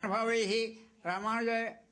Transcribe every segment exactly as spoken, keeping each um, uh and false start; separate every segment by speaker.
Speaker 1: भावैः रामानुज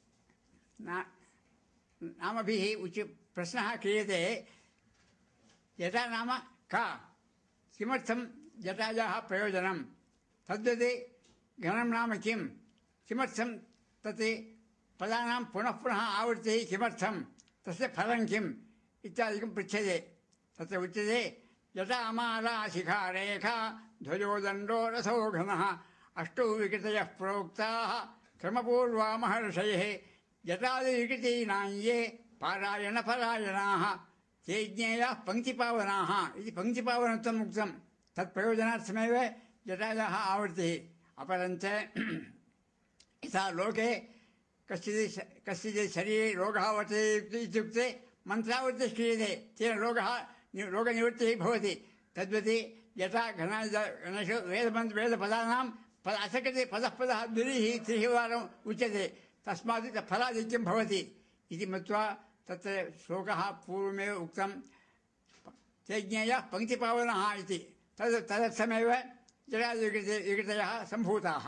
Speaker 1: नामभिः उच्य प्रश्नः क्रियते जटा नाम का किमर्थं जटायाः प्रयोजनं तद्वत् घनं नाम किं किमर्थं तत् पदानां पुनः पुनः आवृत्तिः किमर्थं तस्य फलं किम् इत्यादिकं पृच्छ्यते तत्र उच्यते जटामाला शिखा रेखा ध्वजोदण्डो रथो घनः अष्टौ विकृतयः प्रोक्ताः क्रमपूर्वा महर्षयः जटादिविकृतीनां ये पारायणपरायणाः ते ज्ञेयाः पङ्क्तिपावनाः इति पङ्क्तिपावनत्वम् उक्तं तत्प्रयोजनार्थमेव जटायाः आवृत्तिः अपरञ्च यथा लोके कश्चित् कस्यचित् शरीरे रोगः वर्तते इत्युक्ते मन्त्रावृत्तिः क्रियते तेन रोगः रोगनिवृत्तिः भवति तद्वत् यथा गणेषु वेदमन्त्र वेदपदानां पद असकृते पदः पदः द्विः त्रिः वारम् उच्यते तस्मात् फलादित्यं भवति इति मत्वा तत्र श्लोकः पूर्वमेव उक्तं ते ज्ञेयः पङ्क्तिपावनः इति तद् तदर्थमेव जटादिविकृते विकृतयः सम्भूताः।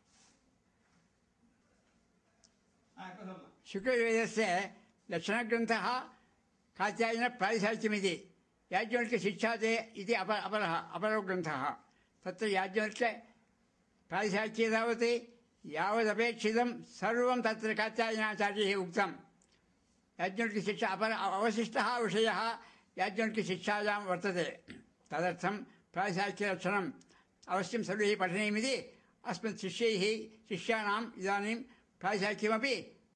Speaker 1: शुक्लवेदस्य लक्षणग्रन्थः कात्यायनप्रातिशाख्यमिति याज्ञवल्क्यशिक्षाते इति अपर अपरः अपरो ग्रन्थः तत्र याज्ञवल्क्यप्रातिशाख्ये तावत् यावदपेक्षितं सर्वं तत्र कात्यायनाचार्यैः उक्तं याज्ञवल्क्यशिक्षा अपर अवशिष्टः विषयः याज्ञवल्क्यशिक्षायां वर्तते तदर्थं प्रातिशाख्यलक्षणम् अवश्यं सर्वैः पठनीयमिति अस्मत् शिष्यैः शिष्याणाम् इदानीं प्रातिशाख्यमपि